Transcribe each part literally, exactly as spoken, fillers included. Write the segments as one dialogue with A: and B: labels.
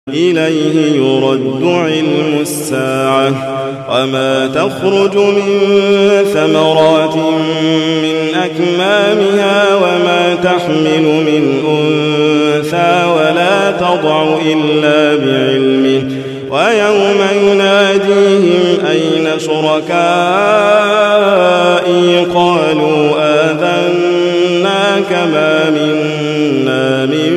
A: إليه يرد علم الساعة وما تخرج من ثمرات من أكمامها وما تحمل من أنثى ولا تضع إلا بعلمه ويوم يناديهم أين شركائي قالوا آذناك ما منا من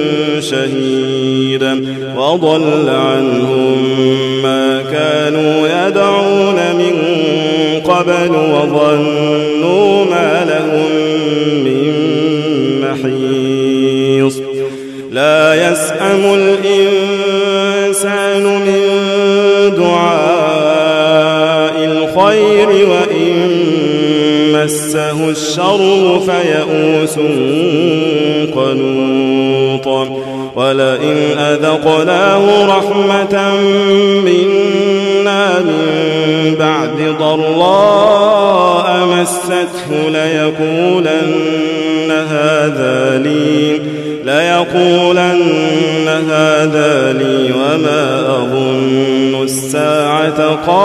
A: شهيد وضل عنهم ما كانوا يدعون من قبل وظنوا ما لهم من محيص لا يسأم الإنسان من دعاء الخير وإن مسه الشر فيئوس قنوط ولئن أذقناه رحمة منا من بعد ضراء مسته ليقولن هذا لي ليقولن هذا لي وما أظن الساعة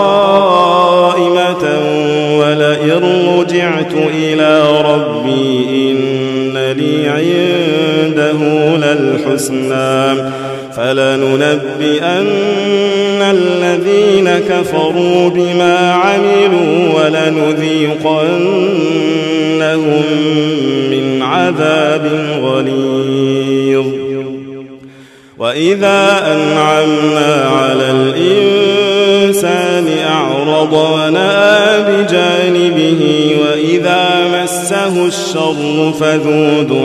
A: قائمة ولئن رجعت إلى ربي إن لي عنده للحسنى فلننبئن الذين كفروا بما عملوا ولنذيقنهم من عذاب غليظ وإذا أنعمنا على الإنسان أعرض ونأى بجانبه وإذا مسه الشر فذو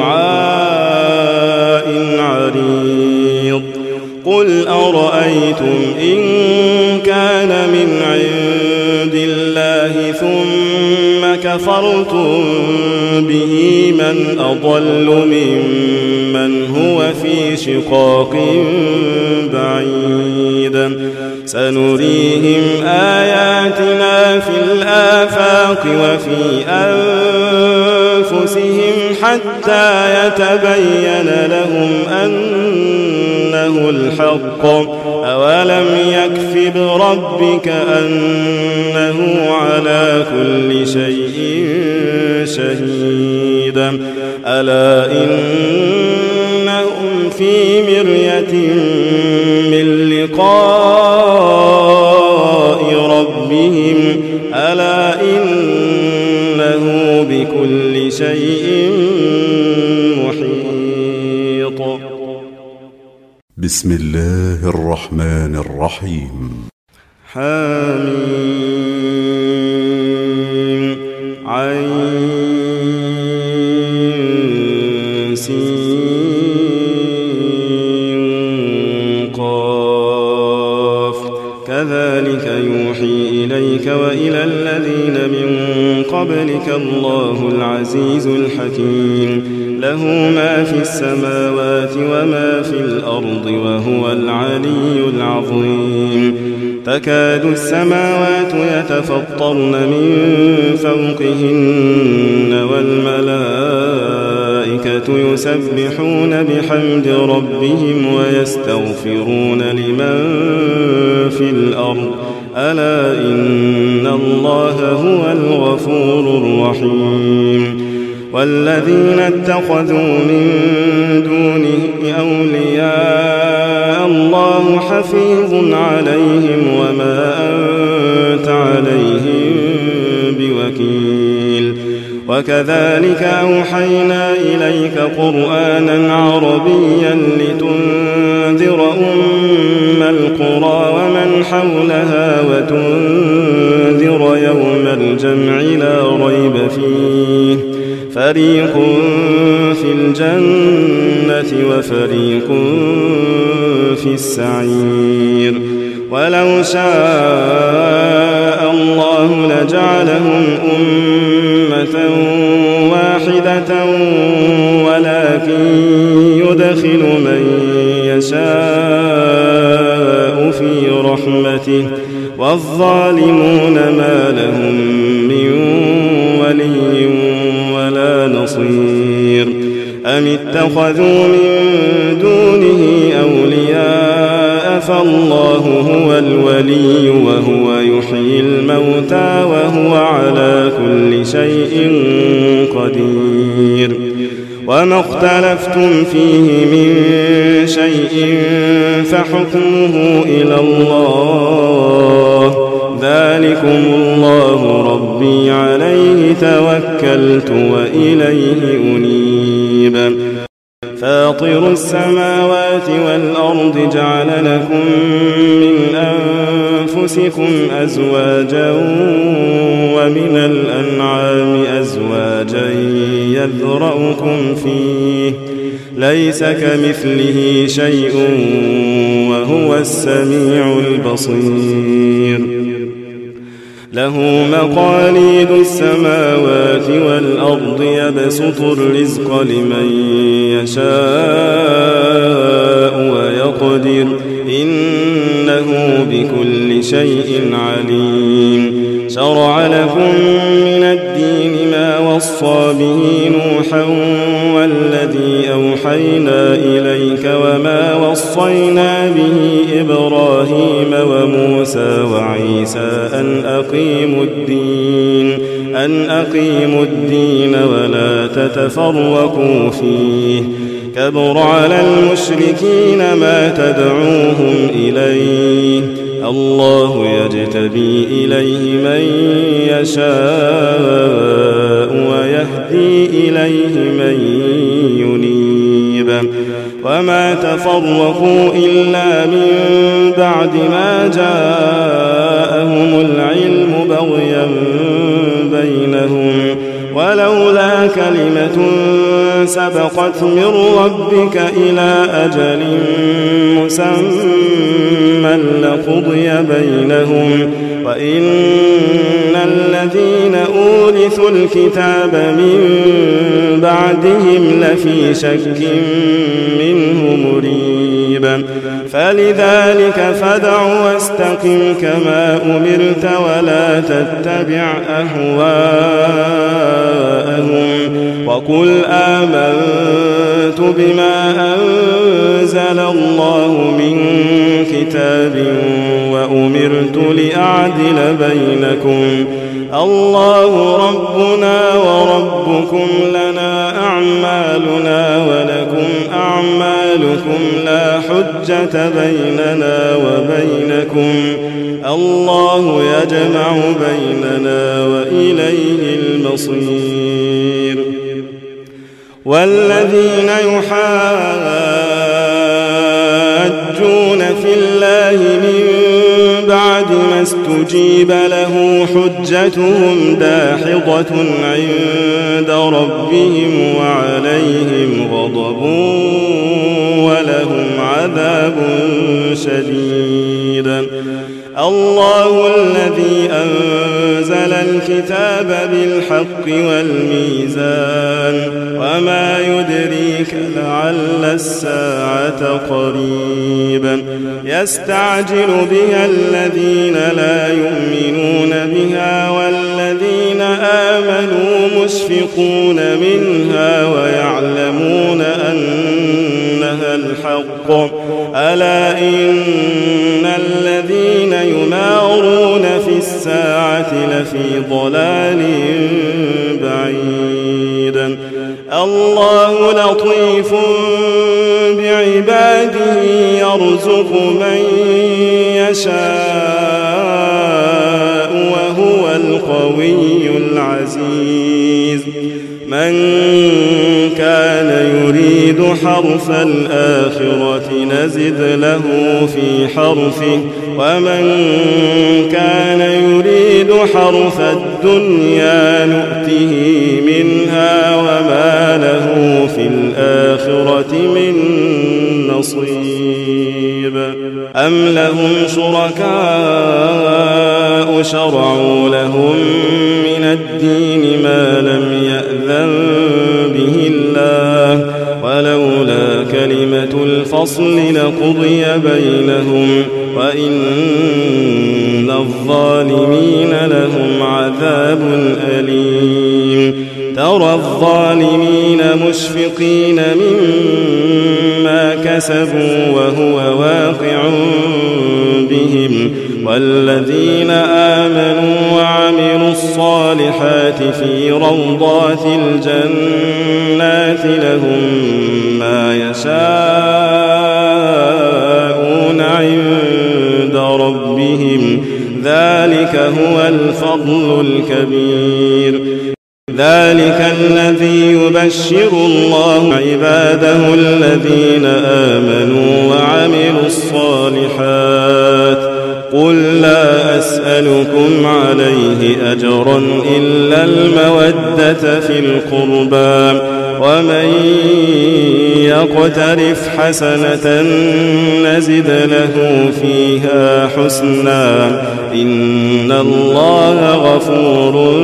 A: دعاء عريض قل أرأيتم إن كان من عند الله ثم كفرتم به من أضل ممن هو في شقاق بعيد سنريهم آياتنا في الآفاق وفي أنفسهم حتى يتبين لهم أنه الحق أولم يكف بربك أنه على كل شيء شهيد ألا إنهم في مرية من لقاء ربهم ألا إنه بكل شيء محيط.
B: بسم الله الرحمن الرحيم.
A: حميم عين سين قاف كذلك يوحي إليك وإلى الذين من قبلك الله العزيز الحكيم له ما في السماوات وما في الأرض وهو العلي العظيم تكاد السماوات يتفطرن من فوقهن والملائكة يسبحون بحمد ربهم ويستغفرون لمن في الأرض ألا إن الله هو الغفور الرحيم والذين اتخذوا من دونه أولياء الله حفيظ عليهم وما أنت عليهم بوكيل وكذلك أوحينا إليك قرآنا عربيا لتنذر أم القرى ومن حولها وتنذر يوم الجمع لا ريب فيه فريق في الجنة وفريق في السعير ولو شاء الله لجعلهم أمة واحدة ولكن يدخل من يشاء في رحمته والظالمون ما لهم من ولي ولا نصير أم اتخذوا من دونه أولياء فالله هو الولي وهو يحيي الموتى وهو على كل شيء قدير. وما اختلفتم فيه من شيء فحكمه إلى الله، ذلكم الله ربي عليه توكلت وإليه أنيب. فاطر السماوات والأرض جعل لكم من أنفسكم أزواجا ومن الأنعام أزواجا يذرأكم فيه ليس كمثله شيء وهو السميع البصير. له مقاليد السماوات والأرض يبسط الرزق لمن يشاء ويقدر إنه بكل شيء عليم. شرع لكم من الدين ما وصى به نوحا والذي أوحينا إليك وما وصينا به إبراهيم وموسى وعيسى أن أقيموا الدين أن أقيموا الدين ولا تتفرقوا فيه. كبر على المشركين ما تدعوهم إليه، الله يجتبي إليه من يشاء ويهدي إليه من ينيب. وما تفرقوا إلا من بعد ما جاءهم العلم بغيا بينهم، ولولا كلمة سبقت من ربك إلى أجل مسمى لقضي بينهم، وإن الذين أورثوا الكتاب من بعدهم لفي شك منه مريب. فلذلك فادع واستقم كما أمرت ولا تتبع أهواءهم، وقل آمنت بما أنزل الله من كتاب وأمرت لأعدل بينكم الله ربنا وربكم لنا أعمالنا ولكم أعمالكم لا حجة بيننا وبينكم الله يجمع بيننا وإليه المصير. والذين يحاجون في الله من بعد ما استجيب له حجتهم داحضة عند ربهم وعليهم غضب ولهم عذاب شديد. الله الذي أنزل الكتاب بالحق والميزان، وما يدريك لعل الساعة قريبا. يستعجل بها الذين لا يؤمنون بها والذين آمنوا مشفقون منها ويعلمون أنها الحق. ألا إن الذين يمارون في الساعة لفي ضلال بعيد. الله لطيف بعباده يرزق من يشاء وهو القوي العزيز. من كان يريد حرث الآخرة نزد له في حرثه، ومن كان يريد حرث الدنيا نؤته منها وما له في الآخرة من نصيب. أم لهم شركاء شرعوا لهم من الدين ما لم يأذن به الله، ولولا كلمة الفصل لقضي بينهم، وإن الظالمين لهم عذاب أليم. ترى الظالمين مشفقين مما كسبوا وهو واقع بهم والذين آمنوا وعملوا الصالحات في روضات الجنات لهم ما يشاءون عند ربهم ذلك هو الفضل الكبير. ذلك الذي يبشر الله عباده الذين آمنوا وعملوا الصالحات قل لا أسألكم عليه أجرا إلا المودة في القربى ومن يقترف حسنة نزد له فيها حسنا إن الله غفور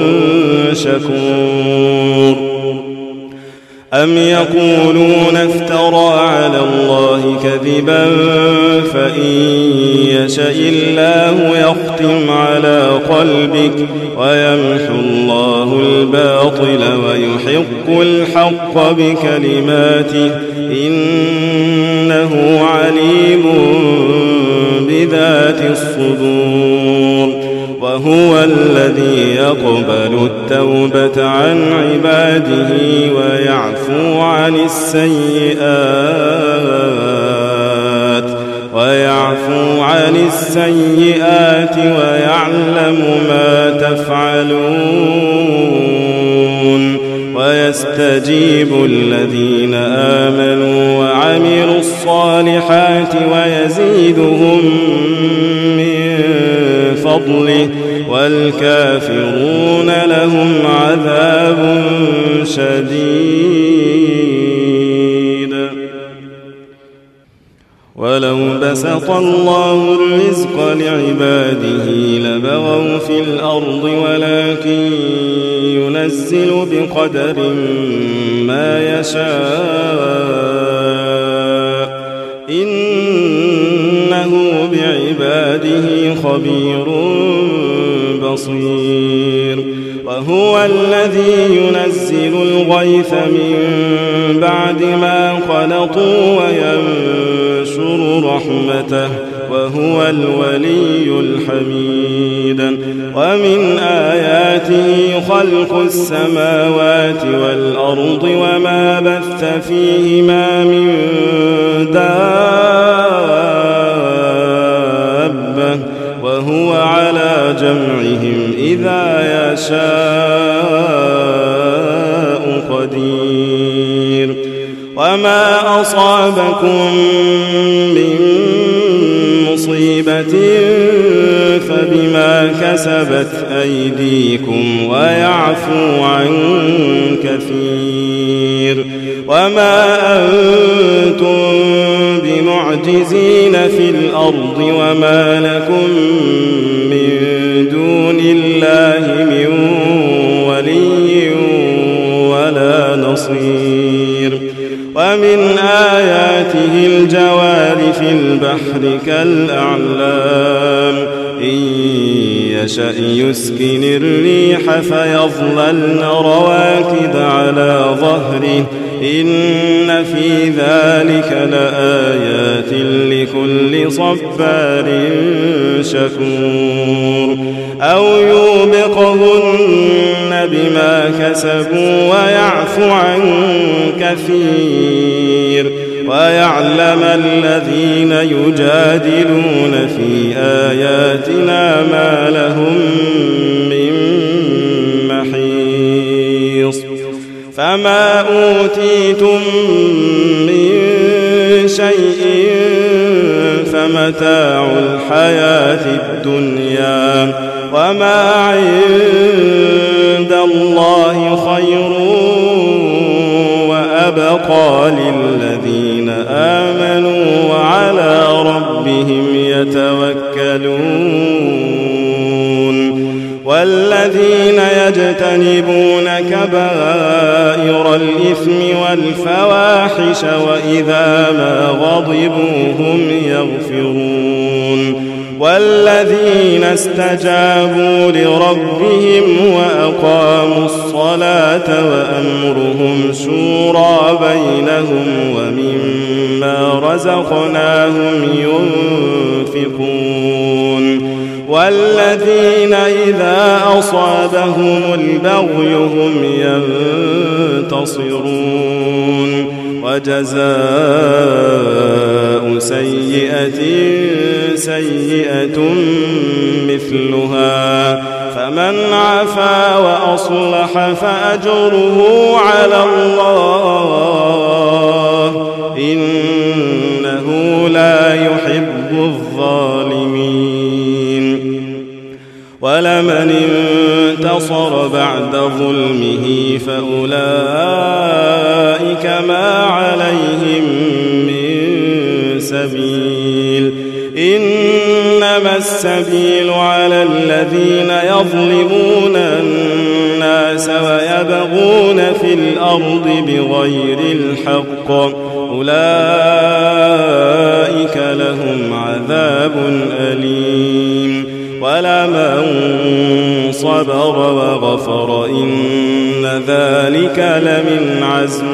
A: شكور. أم يقولون افترى على الله كذبا فإن يشأ الله يختم على قلبك ويمحو الله الباطل ويحق الحق بكلماته إنه عليم بذات الصدور. وهو الذي يقبل التوبة عن عباده ويعفو عن السيئات ويعفو عن السيئات ويعلم ما تفعلون ويستجيب الذين آمنوا وعملوا الصالحات ويزيدهم من فضله والكافرون لهم عذاب شديد. ولو بسط الله الرزق لعباده لبغوا في الأرض ولكن ينزل بقدر ما يشاء إنه بعباده خبير بصير. وهو الذي ينزل الغيث من بعد ما خلطوا وينشر رحمته وهو الولي الحميد. ومن آياته خلق السماوات والأرض وما بث فيهما من دابة وهو على جمعهم إذا يشاء قدير. وما أصابكم من مصيبة فبما كسبت أيديكم ويعفو عن كثير. وما أنتم بمعجزين في الأرض وما لكم من دون الله من ولي ولا نصير. ومن آياته الجوار في البحر كالأعلام إن يشأ يسكن الريح فيظللن رواكد على ظهره إن في ذلك لآيات لكل صبار شكور. أو يوبقهن بما كسبوا ويعفو عن كثير ويعلم الذين يجادلون في آياتنا ما لهم من محيص. فما أوتيتم من شيء فمتاع الحياة الدنيا وما عند الله خير وأبقى للذين آمنوا وعلى ربهم يتوكلون. والذين يجتنبون كبائر الإثم والفواحش وإذا ما غضبوا هم يغفرون. والذين استجابوا لربهم وأقاموا الصلاة وأمرهم شورى بينهم ومما رزقناهم ينفقون. والذين إذا أصابهم البغي هم ينتصرون وجزاء سيئة سيئة مثلها فمن عفا وأصلح فأجره على الله إنه لا يحب الظالمين ولمن انتصر بعد ظلمه فأولئك ما عليهم من سبيل إنما السبيل على الذين يظلمون الناس ويبغون في الأرض بغير الحق أولئك لهم عذاب أليم ولمن صبر وغفر إن ذلك لمن عزم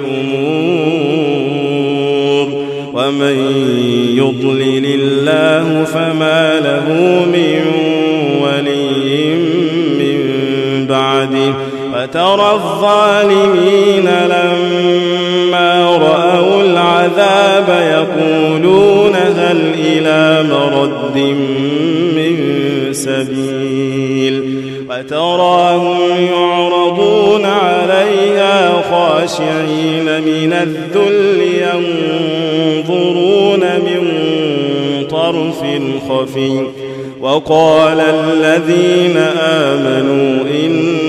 A: الأمور ومن يضلل الله فما له من ولي من بعده وترى الظالمين لما رأوا العذاب يقولون هل إلى مرد من سبيل وتراهم يعرضون عليها خاشعين من الذل ينظرون من طرف خفي وقال الذين آمنوا إن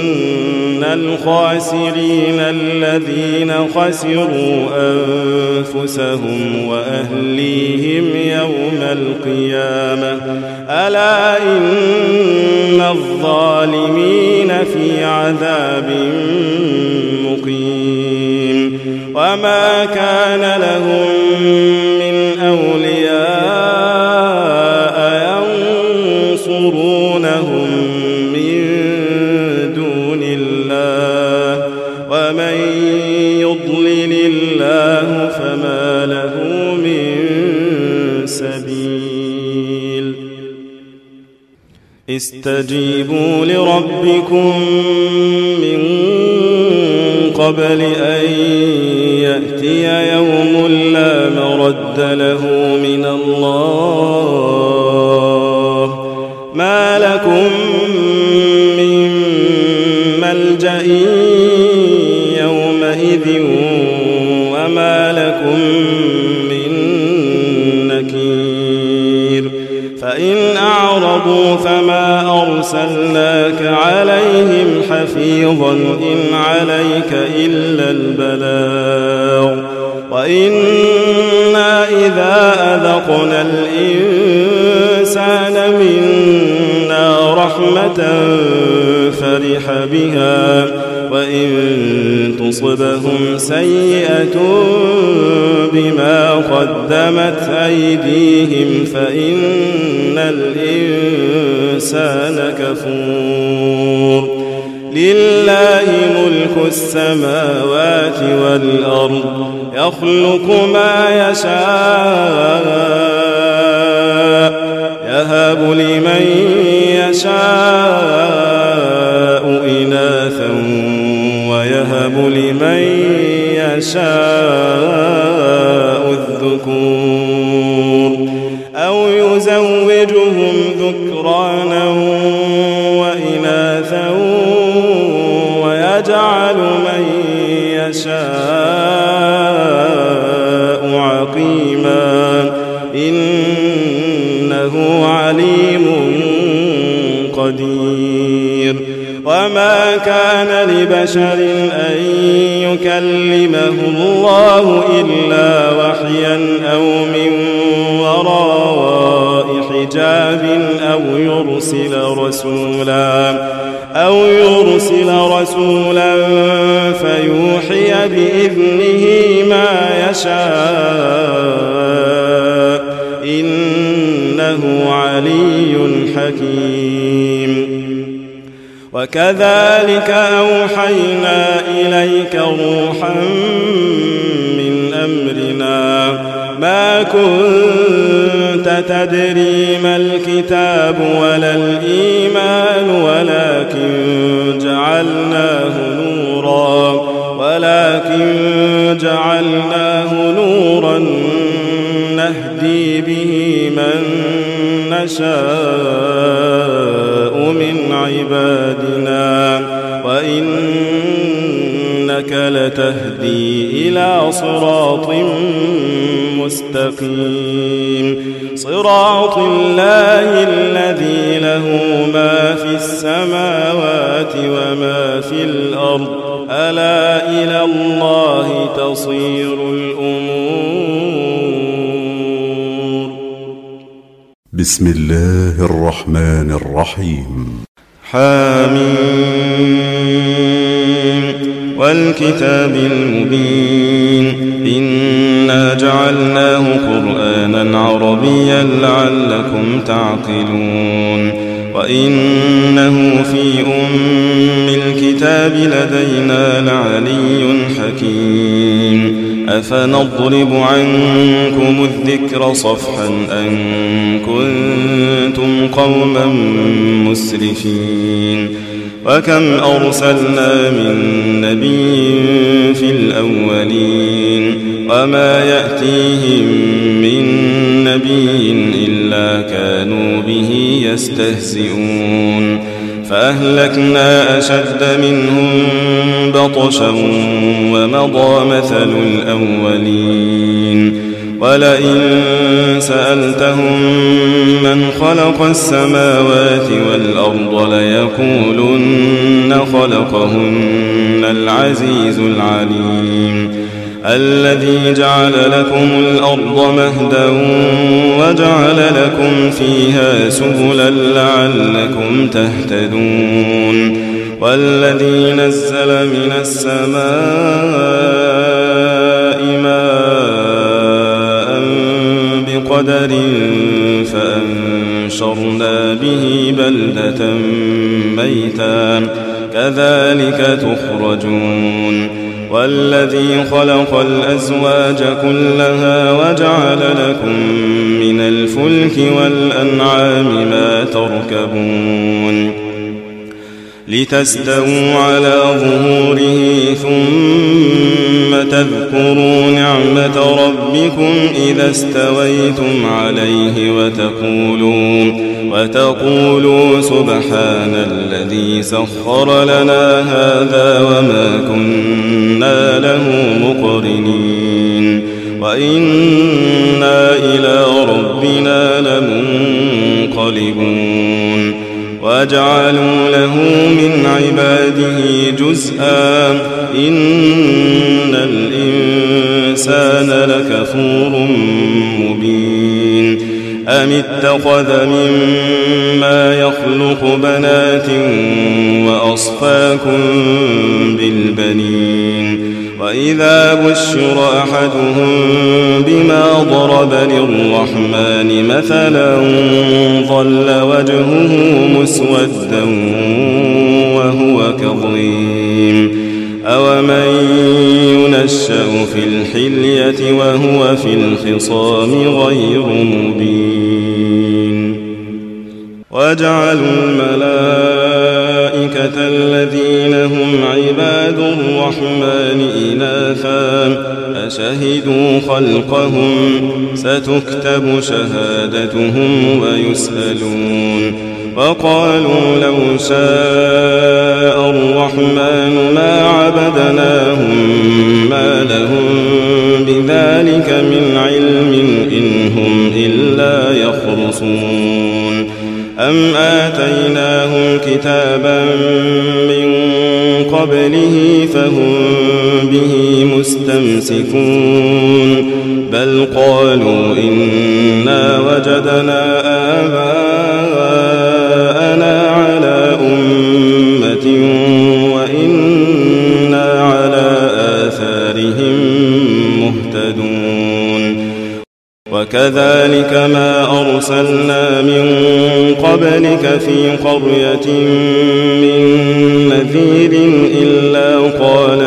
A: الخاسرين الذين خسروا أنفسهم وأهليهم يوم القيامة ألا إن الظالمين في عذاب مقيم وما كان لهم من أولياء ينصرونهم من دون الله ومن يضلل الله فما له من سبيل استجيبوا لربكم من قبل أن يأتي يوم لا مرد له من الله ما لكم من ملجأ يومئذ وما لكم من نكير فإن أعرضوا فما أرسلناك عليهم حفيظا إن عليك إلا البلاغ وإنا إذا أذقنا الإنسان منا رحمة فرح بها وإن تصبهم سيئة بما قدمت أيديهم فإن الإنسان كفور لله ملك السماوات والأرض يخلق ما يشاء يهب لمن يشاء إناثا ويهب لمن يشاء الذكور أو يزوجهم ذكرانا وإناثا ويجعل من يشاء عقيما إنه عليم قدير وما كان لبشر أن يكلمه الله إلا وحيا أو من وراء حجاب أو يرسل رسولا أو يرسل رسولا فيوحي بإذنه ما يشاء إنه علي حكيم وكذلك أوحينا إليك روحا من أمرنا ما كنت كنت تدري ما الكتاب ولا الإيمان ولكن جعلناه نورا ولكن جعلناه نورا نهدي به من نشاء من عبادنا وإنك لتهدي إلى صراط مستقيم صراط الله الذي له ما في السماوات وما في الأرض ألا إلى الله تصير الأمور.
B: بسم الله الرحمن الرحيم.
A: حميم والكتاب المبين إنا جعلناه قرآنا عربيا لعلكم تعقلون وإنه في أم الكتاب لدينا لعلي حكيم أفنضرب عنكم الذكر صفحا أن كنتم قوما مسرفين وكم أرسلنا من نبي في الأولين وما يأتيهم من نبي إلا كانوا به يستهزئون فأهلكنا أشد منهم بطشا ومضى مثل الأولين ولئن سألتهم من خلق السماوات والأرض ليقولن خلقهن العزيز العليم الذي جعل لكم الأرض مهدا وجعل لكم فيها سبلا لعلكم تهتدون والذي نزل من السماء ماء بقدر فأنشرنا به بلدة ميتا كذلك تخرجون والذي خلق الأزواج كلها وجعل لكم من الفلك والأنعام ما تركبون لتستووا على ظهوره ثم تذكروا نعمة ربكم إذا استويتم عليه وتقولوا, وتقولوا سبحان الذي سخر لنا هذا وما كنا له مقرنين وإنا إلى ربنا لمنقلبون وجعلوا له من عباده جزءا إن الإنسان لكفور مبين أم اتخذ مما يخلق بنات وأصفاكم بالبنين وإذا بشر أحدهم بما ضرب للرحمن مثلا ظل وجهه مسودا وهو كظيم أومن ينشأ في الحلية وهو في الخصام غير مبين وجعلوا الملائكة الذين هم عباد الرحمن إناثا أشهدوا خلقهم ستكتب شهادتهم ويسألون وقالوا لو شاء الرحمن ما عبدناهم ما لهم بذلك من علم إن هم إلا يخرصون أم آتيناهم كتابا من قبله فهم به مستمسكون بل قالوا إنا وجدنا آباءنا على أمة وإنا على آثارهم مهتدون وكذلك ما أرسلنا من قبلك في قرية من نذير إلا قال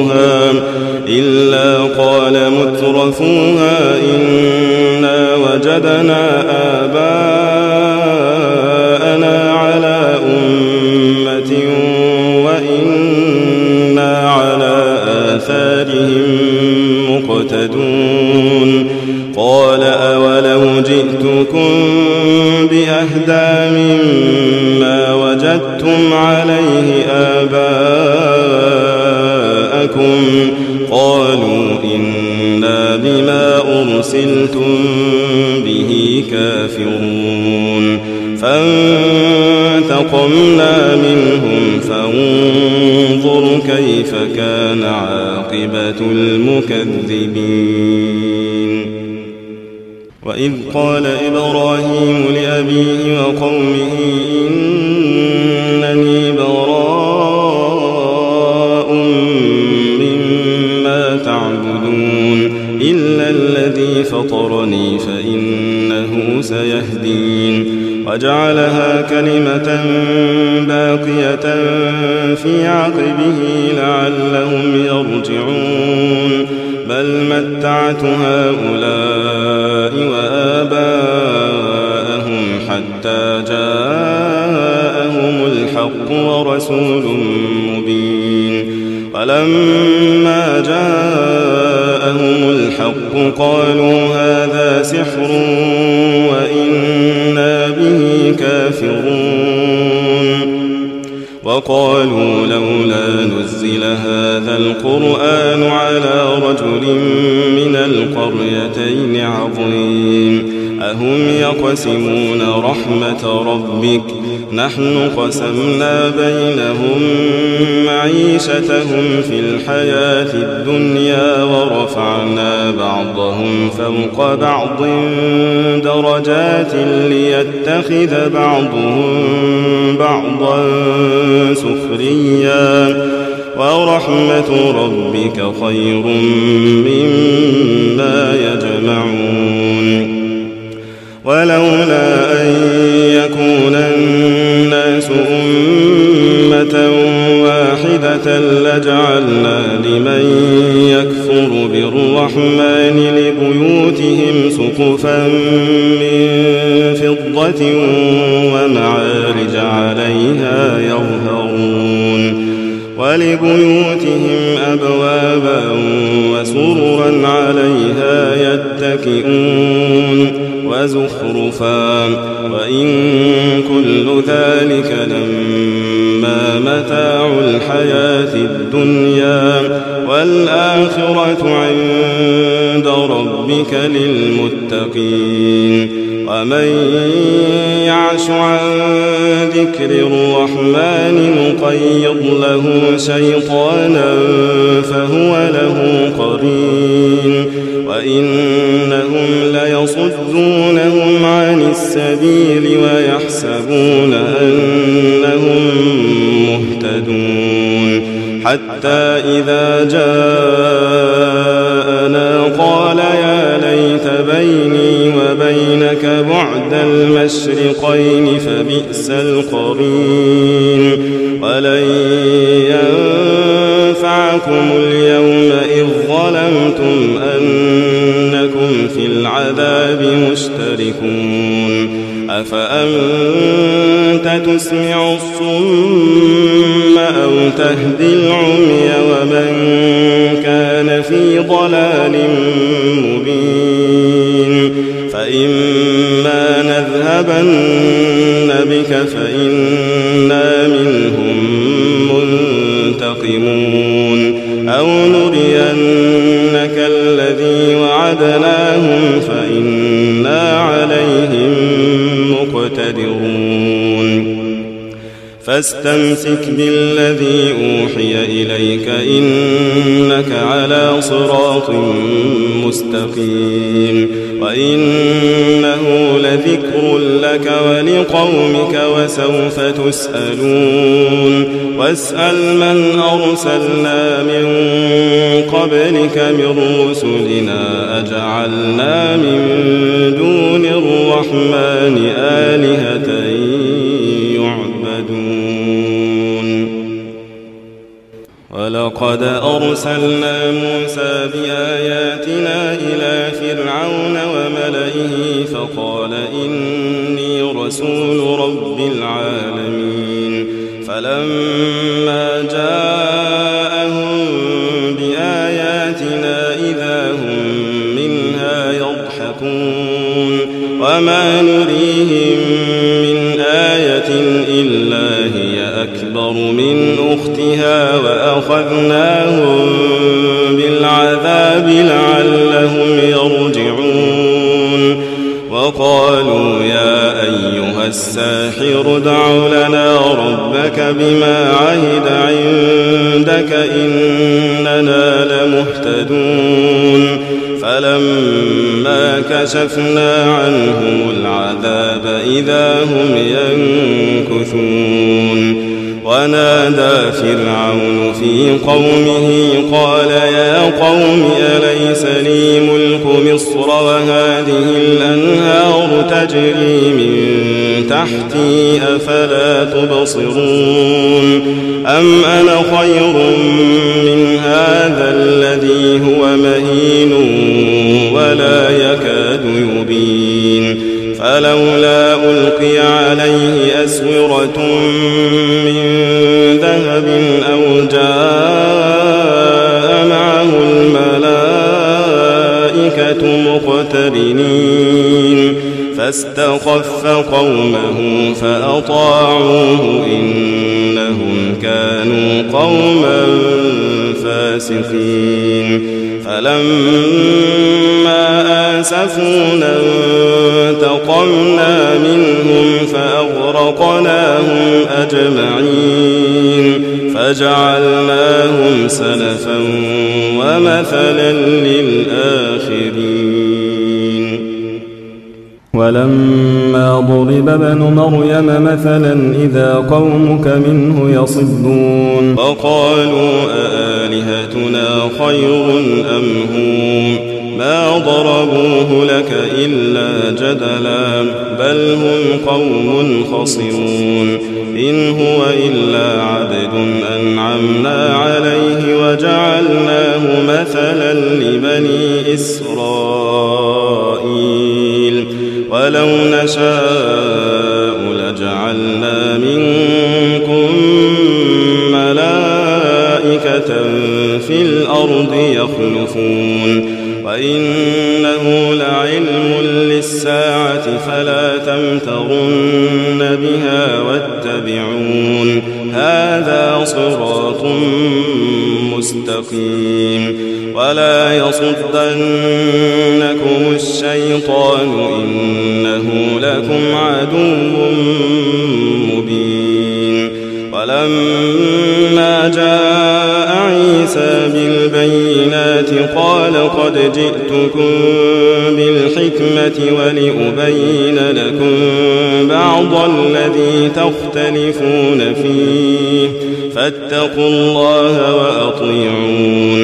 A: مترفوها إلا قال مترفوها إنا وجدنا وجدنا آباءنا على أمة وإنا على آثارهم مقتدون قال أولو جئتكم بأهدى مما وجدتم عليه آباءكم قالوا إنا بما أرسلتم به كافرون فانتقمنا منهم فانظر كيف كان عاقبة المكذبين. وإذ قال إبراهيم لأبيه وقومه إنني براء مما تعبدون إلا الذي فطرني فإنه سيهدين وجعلها كلمة باقية في عقبه لعلهم يرجعون بل متعت هؤلاء وآباءهم حتى جاءهم الحق ورسول مبين ولما جاءهم الحق قالوا هذا سحر وإنا به كافرون وقالوا لولا نزل هذا القرآن على رجل من القريتين عظيم أهم يقسمون رحمة ربك نحن قسمنا بينهم معيشتهم في الحياة الدنيا ورفعنا بعضهم فوق بعض درجات ليتخذ بعضهم بعضا سخريا ورحمة ربك خير مما يجمعون. ولولا أن يكون الناس أمة واحدة لجعلنا لمن يكفر بالرحمن لبيوتهم سقفا من فضة ومعارج عليها يظهرون ولبيوتهم أبوابا وسررا عليها يتكئون وزخرفا وإن كل ذلك لما متاع الحياة الدنيا والآخرة عند ربك للمتقين. ومن يعش عن ذكر الرحمن نقيض له شيطانا فهو له قرين وإنهم ليصدونهم عن السبيل ويحسبون أنهم مهتدون حتى إذا جاءنا قال يا ليت بيني وبينك بعد المشرقين فبئس القرين ولن ينفعكم اليوم إذ ظلمتم أنكم في العذاب مشتركون أفأنت تسمع الصم أو تهدي العمي ومن كان في ضلال مبين فإما نذهبن بك فإنا منهم منتقمون أو نرينك الذي وعدناهم فإنا عليهم مقتدرون. فاستمسك بالذي أوحي إليك إنك على صراط مستقيم وإنه لذكر لك ولقومك وسوف تسألون. واسأل من أرسلنا من قبلك من رسلنا أجعلنا من دون الرحمن آلهة يعبدون ولقد أرسلنا موسى بآياتنا إلى فرعون وملئه فقال إني رسول رب العالمين فلما جاءهم بآياتنا إذا هم منها يضحكون وما نريهم من آية إلا هي أكبر من أختها وأخذناهم بالعذاب لعلهم يرجعون وقالوا يا أيها الساحر ادع لنا ربك بما عهد عندك إننا لمهتدون فلما كشفنا عنهم العذاب إذا هم ينكثون ونادى فرعون في قومه قال يا قوم أليس لي ملك مصر وهذه الأنهار تجري من تحتي أفلا تبصرون أم أنا خير من هذا الذي هو مهين ولا يكاد يبين فلولا ألقي عليه أسورة من ذهب أو جاء معه الملائكة مقترنين فاستخف قومه فأطاعوه إنهم كانوا قوما فاسقين فلما آسفونا انتقمنا منهم فأغرقناهم أجمعين فجعلناهم سلفا ومثلا للآخرين ولما ضرب ابن مريم مثلا إذا قومك منه يصدون وقالوا أآلهتنا خير أم هم ما ضربوه لك إلا جدلا بل هم قوم خصمون إن هو إلا عبد أنعمنا عليه وجعلناه مثلا لبني إسرائيل ولو نشاء لجعلنا منكم ملائكة في الأرض يخلفون وإنه لعلم للساعة فلا تمترن بها واتبعون هذا صراط مستقيم ولا يصدنكم الشيطان إنه لكم عدو مبين ولما جاء عيسى بالبينات قال قد جئتكم بالحكمة ولأبين لكم بعض الذي تختلفون فيه فاتقوا الله وأطيعون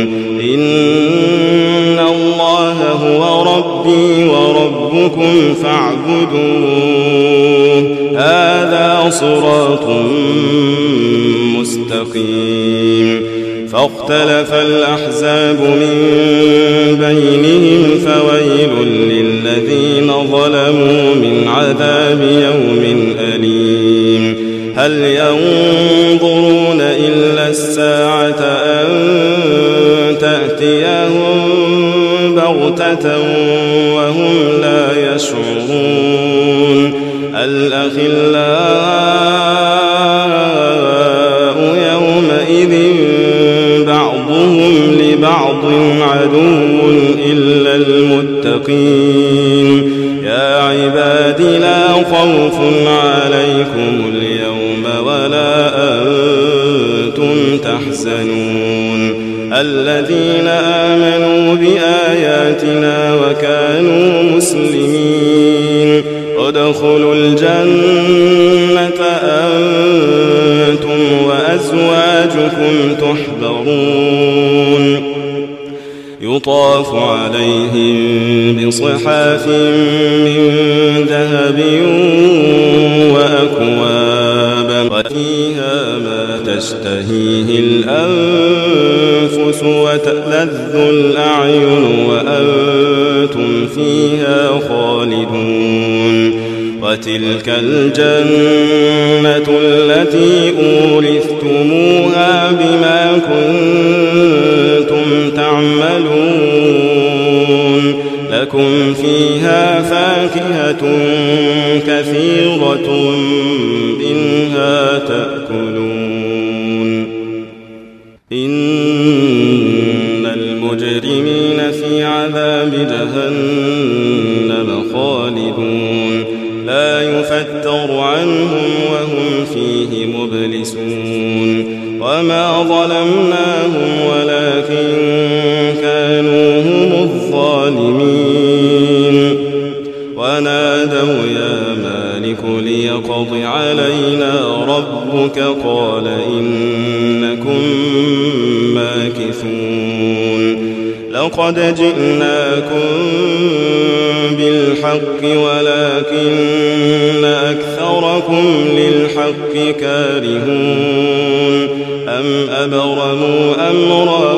A: إن الله هو ربي وربكم فاعبدوه هذا صراط مستقيم فاختلف الأحزاب من بينهم فويل للذين ظلموا من عذاب يوم أليم هل ينظرون إلا الساعة أن تأتيهم بغتة وهم لا يشعرون الأخلاء يومئذ بعضهم لبعض عدو إلا المتقين يا عباد لا خوف عليكم اليوم ولا أنتم تحزنون الذين آمنوا بآياتنا وكانوا مسلمين ادخلوا الجنة أنتم وأزواجكم تحبرون يطاف عليهم بصحاف من ذهب وأكواب وفيها ما تشتهيه الأنفس وتلذ الأعين وأنتم فيها خالدون. وتلك الجنة التي أورثتموها بما كنتم تعملون لكم فيها فاكهة كثيرة منها تأكلون. إن المجرمين في عذاب جهنم خالدون لا يفتر عنهم وهم فيه مبلسون. وما ظلمناهم ولكن كانوا هم الظالمين. ونادوا يا مالك ليقض علينا ربك قال إنكم ماكثون. لقد جئناكم بالحق ولكن أكثركم للحق كارهون. أم أبرموا أمرا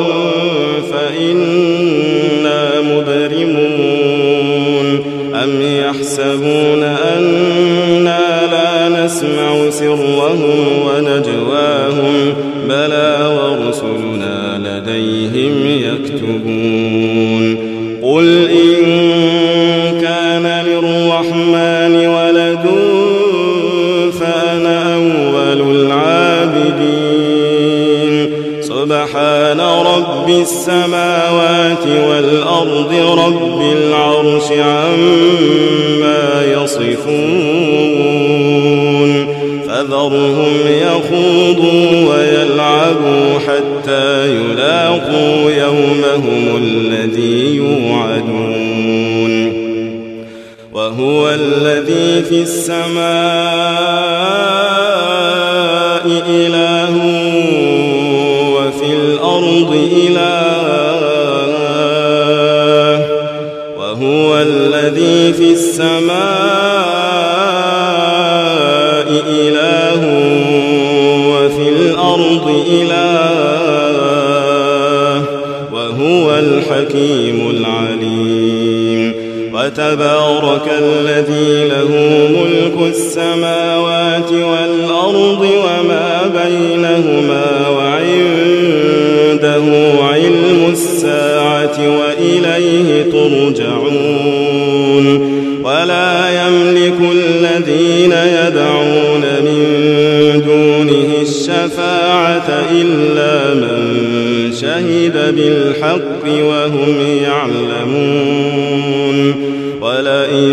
A: فإنا مبرمون. أم يحسبون أنا لا نسمع سرهم ونجواهم بلى ورسلنا لديهم يكتبون. قل إن كان للرحمن ولد فأنا أول العابدين. سبحان رب السماوات والأرض رب العرش عما يصفون. فذرهم يخوضوا ويلعبوا حتى يلاقوا يومهم الذي يوعدون. وهو الذي في السماء إله وفي الأرض إله. وهو الذي في السماء إله وفي الأرض إله. وهو الحكيم العليم. وتبارك الذي له ملك السماوات والأرض وما بينهما وعنده علم الساعة وإليه ترجعون. ولا يملك الذين يدعون من دونه الشفاعة إلا من شهد بالحق وهم يعلمون. ولئن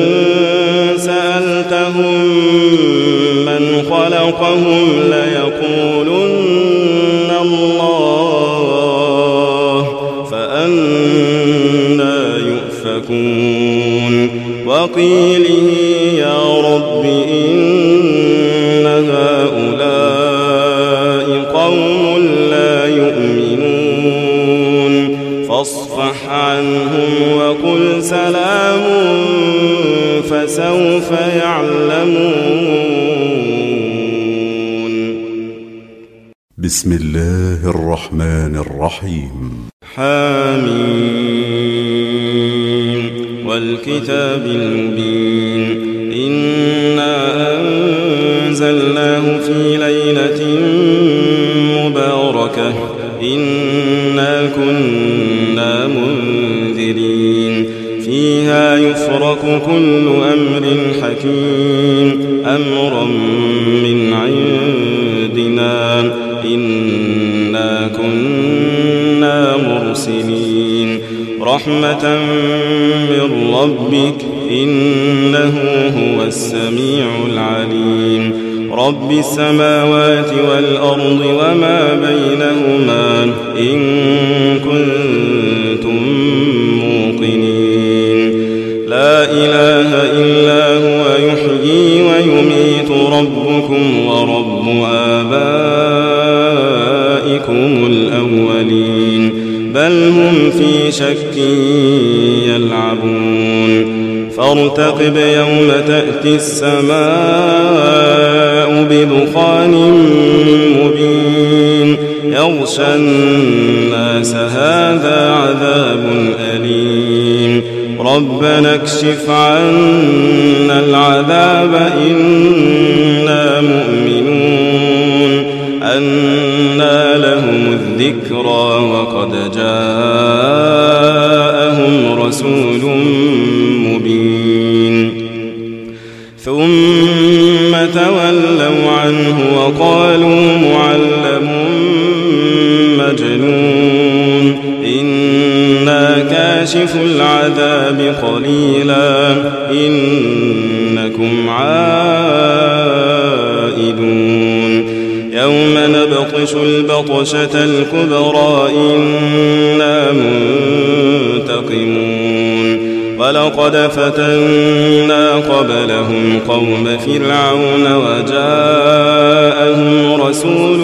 A: سألتهم من خلقهم ليقولن الله فأنى يؤفكون. وقيله يا رب إن هؤلاء قوم لا يؤمنون فاصفح عنهم وقل سلام فسوف يعلمون.
B: بسم الله الرحمن الرحيم.
A: حميم والكتاب المبين. إنا أنزلناه في ليلة مباركة إنا كنا منذرين فيها يفرق كل أمر حكيم أمرا من عندنا إنا كنا مرسلين رحمة من ربك إنه هو السميع العليم. رب السماوات والأرض وما بينهما إن كنتم موقنين. لا إله إلا هو يحيي ويميت ربكم ورب آبائكم الأولين بل هم في شك يلعبون. فارتقب يوم تأتي السماء بدخان مبين يغشى الناس هذا عذاب أليم ربنا اكشف عنا العذاب إنا مؤمنون أنى لهم الذكرى وقد جاءهم رسول مبين ثم تولوا عنه وقالوا معلم مجنون إنا كاشف العذاب قليلا إنكم عائدون يوم نبطش البطشة الكبرى إنا منتقمون ولقد فتنا قبلهم قوم فرعون وجاءهم رسول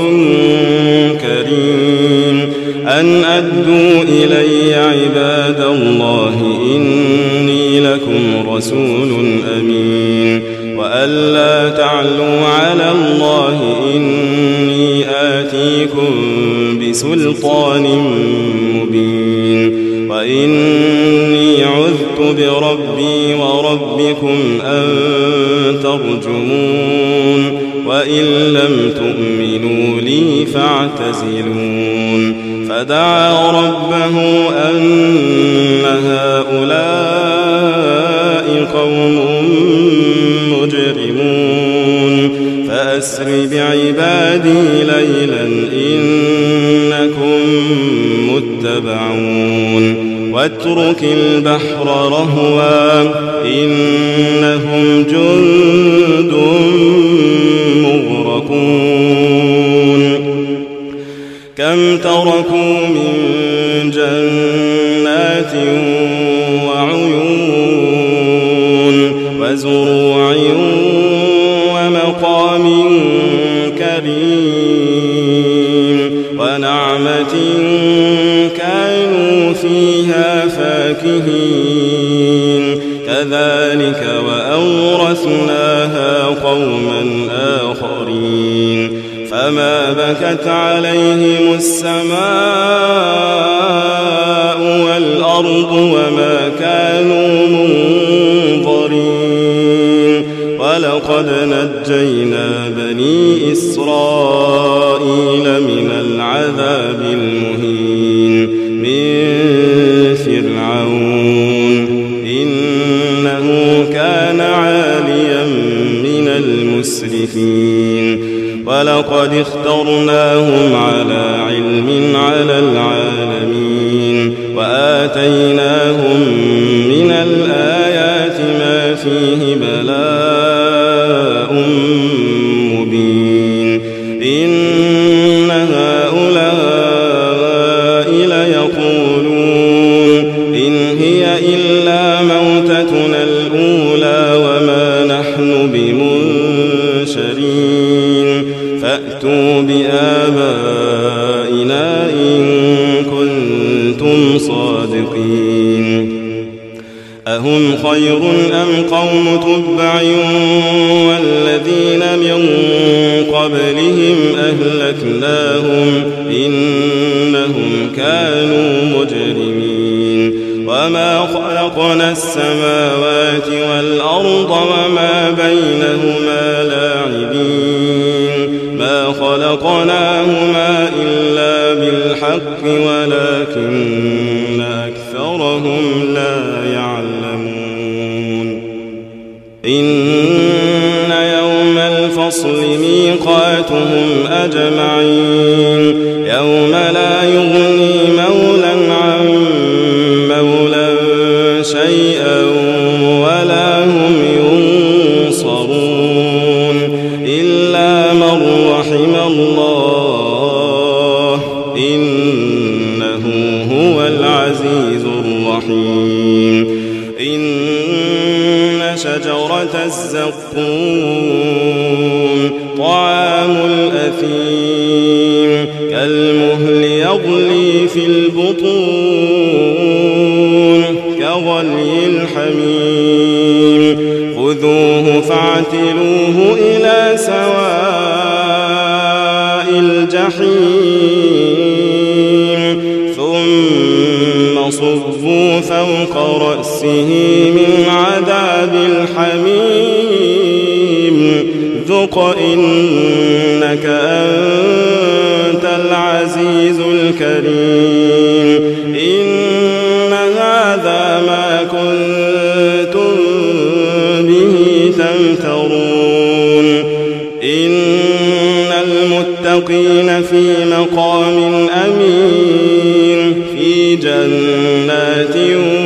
A: كريم أن أدوا إلي عباد الله إني لكم رسول أمين وألا تعلوا على الله إني آتيكم بسلطان مبين وإني عذت بربي وربكم أن ترجمون وإن لم تؤمنوا لي فاعتزلون فدعا ربه أن هؤلاء قوم مجرمون فأسر بعبادي ليلا إنكم متبعون واترك البحر رهوا إنهم جند مغرقون كم تركوا من جنات وعيون وزروع ومقام كريم ونعمة كانوا فيها فاكهين كذلك وأورثناها قوما آخرين فما بكت عليهم السماء والأرض وما كانوا منظرين ولقد نجينا بني إسرائيل من العذاب المهين من فرعون إنه كان عاليا من المسرفين ولقد اخترناهم على علم على العالمين وآتيناهم من الآيات ما فيه بلاء مبين إن هؤلاء ليقولون إن هي إلا موتتنا الأولى وما نحن بمنشرين فأتوا بآبائنا إن كنتم صادقين أهم خير أم قوم تبع والذين من قبلهم أهلكناهم إنهم كانوا مجرمين وما خلقنا السماوات والأرض وما بينهما لاعبين ما خلقناهما إلا بالحق ولكن أكثرهم لا يعلمون إن يوم الفصل ميقاتهم أجمعين يوم لا يغني مولى عن مولى شيئا ولا هم ينصرون إلا من رحم الله إنه هو العزيز الرحيم إن شجرة الزقوم طعام الأثيم كالمهل يغلي في البطون كغلي الحميم خذوه فاعتلوه إلى سواء الجحيم ثم صبوا فوق رأسه من عذاب الحميم ذق إنك أنت العزيز الكريم إن هذا ما كنتم به تمترون إن المتقين في مقام أمين في جنات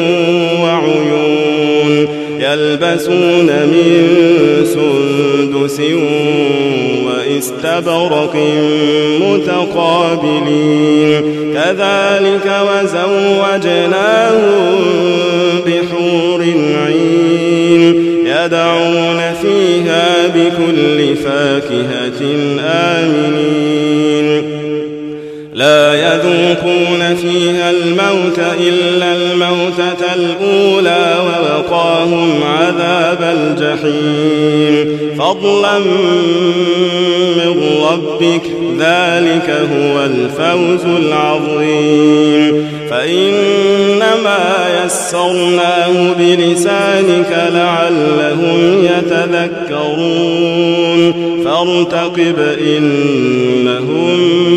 A: وعيون يلبسون من سندس واستبرق متقابلين كذلك وزوجناهم بحور عين يدعون فيها بكل فاكهة آمنين لا يذوقون فيها الموت إلا الموتة الأولى ووقاهم عذاب الجحيم فضلا من ربك ذلك هو الفوز العظيم فإنما يسرناه بلسانك لعلهم يتذكرون فارتقب إنهم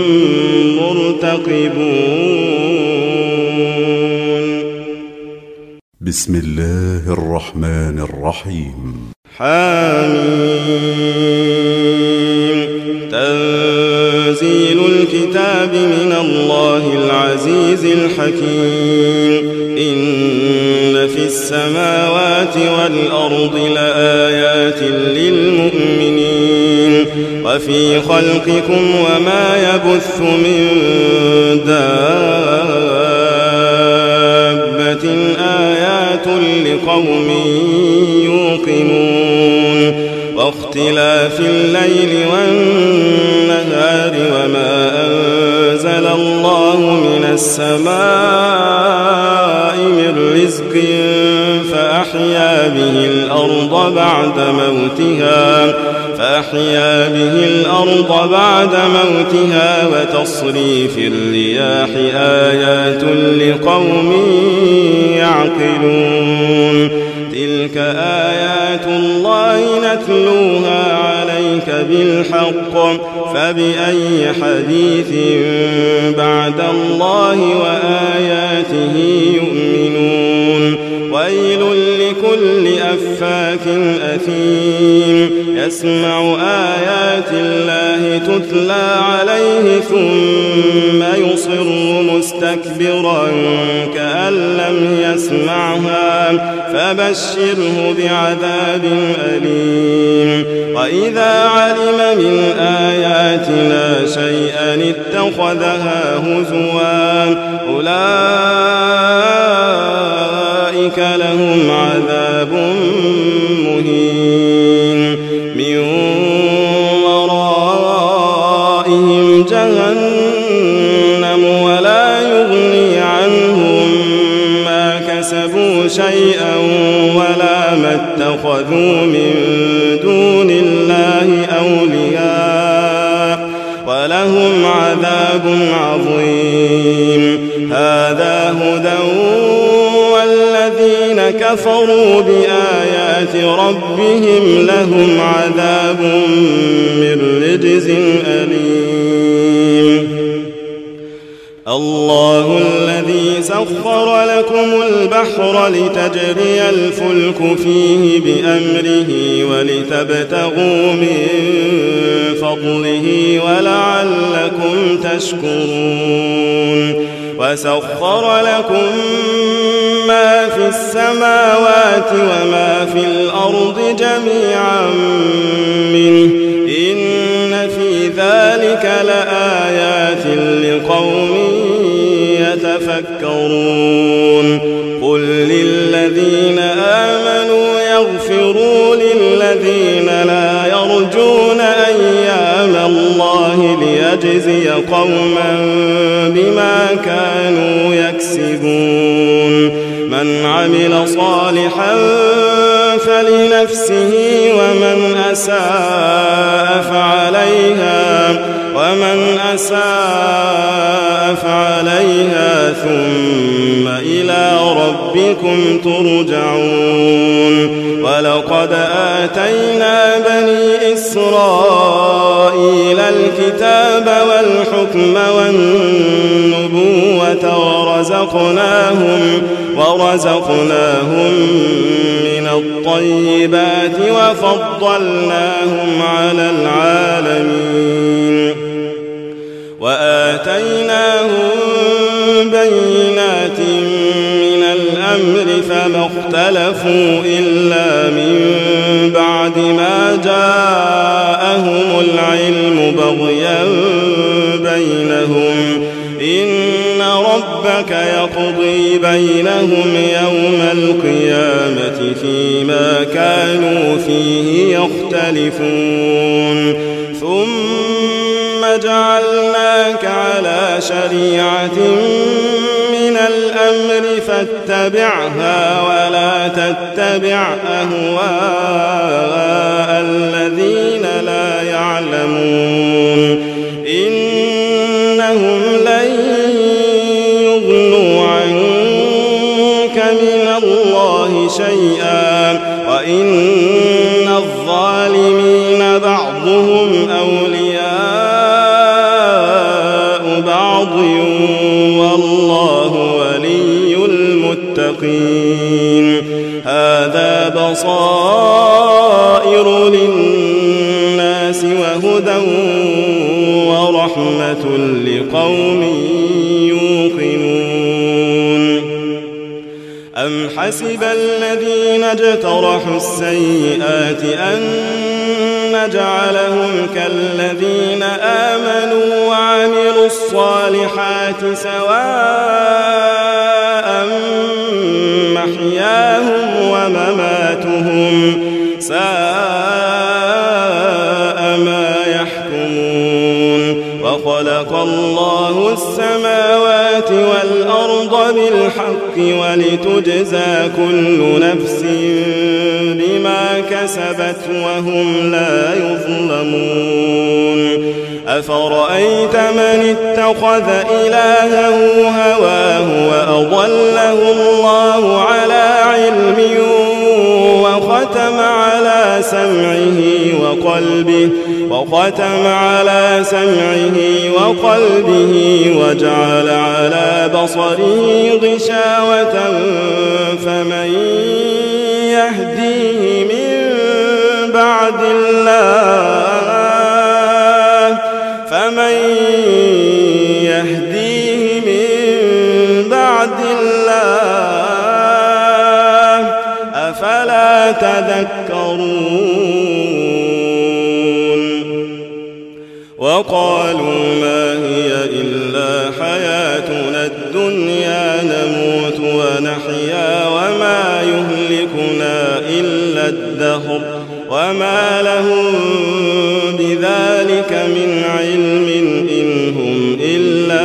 A: مرتقبون
B: بسم الله الرحمن الرحيم
A: حميم تنزيل الكتاب من الله العزيز الحكيم إن في السماوات والأرض لآيات للمؤمنين وفي خلقكم وما يبث من دابة آيات لقوم يوقنون واختلاف الليل والنهار وما أنزل الله من السماء من رزق فأحيا به الأرض بعد موتها فأحيا به الأرض بعد موتها وتصريف الرياح آيات لقوم يعقلون تلك آيات الله نتلوها عليك بالحق فبأي حديث بعد الله وآياته يؤمنون ويل لكل أفاك أثيم يسمع آيات الله تتلى عليه ثم يصر مستكبرا كأن لم يسمعها فبشره بعذاب أليم وإذا علم من آياتنا شيئا اتخذها هزوا أولئك لهم عذاب مهين من ورائهم جهنم ولا يغني عنهم ما كسبوا شيئا ولا ما اتخذوا من دون الله أولياء ولهم عذاب عظيم هذا هدى والذين كفروا بآيات ربهم لهم عذاب من رجز أليم الله الذي سخر لكم البحر لتجري الفلك فيه بأمره ولتبتغوا من فضله ولعلكم تشكرون وسخر لكم ما في السماوات وما في الأرض جميعا منه إن في ذلك لآيات لقوم يتفكرون قل للذين آمنوا يغفروا للذين لا يرجون أيام الله ليجزي قوما بما كانوا يكسبون من عمل صالحا فلنفسه ومن أساء فعليها ومن أساء فعليها ثم إلى ربكم ترجعون ولقد آتينا بني إسرائيل الكتاب والحكم والنبوة ورزقناهم, ورزقناهم من الطيبات وفضلناهم على العالمين وآتيناهم بينات من الأمر فما اختلفوا إلا من بعد ما جاءهم العلم بغيا بينهم إن ربك يقضي بينهم يوم القيامة فيما كانوا فيه يختلفون ثم جعلناك على شريعة من الأمر فاتبعها ولا تتبع أهواء الذين لا يعلمون إنهم لن يغنوا عنك من الله شيئا وإن الظالمين بعضهم أولياء بعض والله ولي المتقين هذا بصائر للناس وهدى ورحمة لقوم يوقنون أم حسب الذين اجترحوا السيئات أن نجعلهم كالذين آمنوا وعملوا الصالحات سواء محياهم ومماتهم ساء ما يحكمون وخلق الله السماوات والأرض بالحق ولتجزى كل نفس بما كسبت وهم لا يظلمون أفرأيت من اتخذ إلهه هواه وأضله الله على علم وختم على سمعه وقلبه وختم على سمعه وقلبه وجعل على بصره غشاوة فمن يهديه من بعد الله فمن يهديه من بعد الله أفلا تذكرون وقالوا ما هي إلا حياتنا الدنيا نموت ونحيا وما يهلكنا إلا الدهر وما لهم بذلك من علم إن هم إلا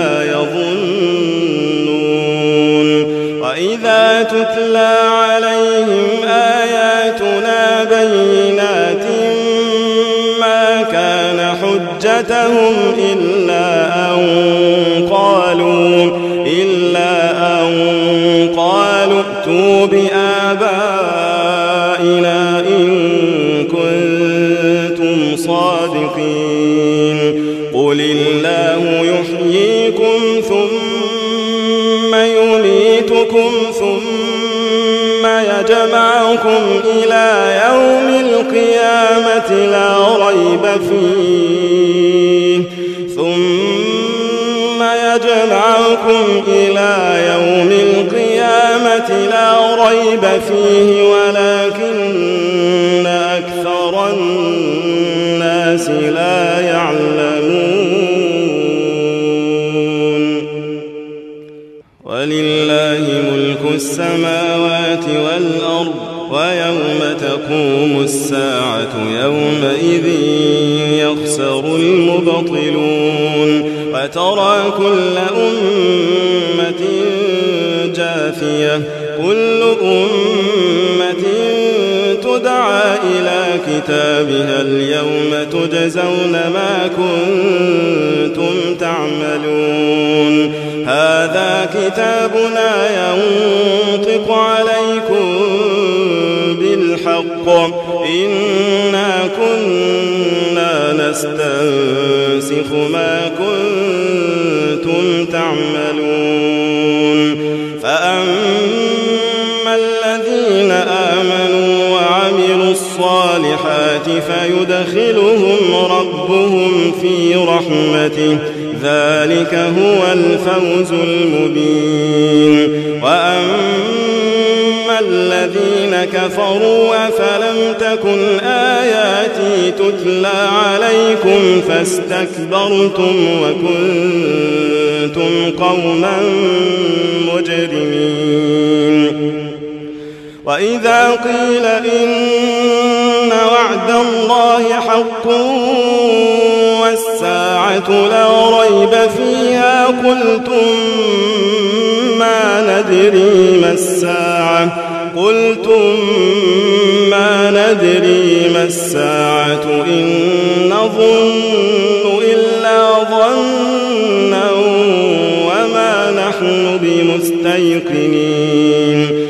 A: يظنون وإذا تتلى عليهم آياتنا بينات ما كان حجتهم إلا أن قالوا إلا أن قالوا ائتوا بآبائنا إن كنتم صادقين قل الله يحييكم ثم يميتكم ثم يجمعكم إلى يوم القيامة لا ريب فيه ثم يجمعكم إلى يوم القيامة لا ريب فيه ولكن أكثر الناس لا يعلمون ولله ملك السماوات والأرض ويوم تقوم الساعة يومئذ يخسر المبطلون وترى كل أمة جاثية كل أمة تدعى إلى كتابها اليوم تجزون ما كنتم تعملون هذا كتابنا ينطق عليكم بالحق إنا كنا نستنسخ ما كنتم تعملون فأما الذين آمنوا وعملوا الصالحات فيدخلهم ربهم في رحمته ذلك هو الفوز المبين وأما الذين كفروا أفلم تكن آياتي تتلى عليكم فاستكبرتم وكنتم قوما مجرمين وإذا قيل إن وعد الله حق والساعة لا ريب فيها قلتم ما ندري ما الساعة قلتم ما ندري ما الساعة إن نظن إلا ظنا وما نحن بمستيقنين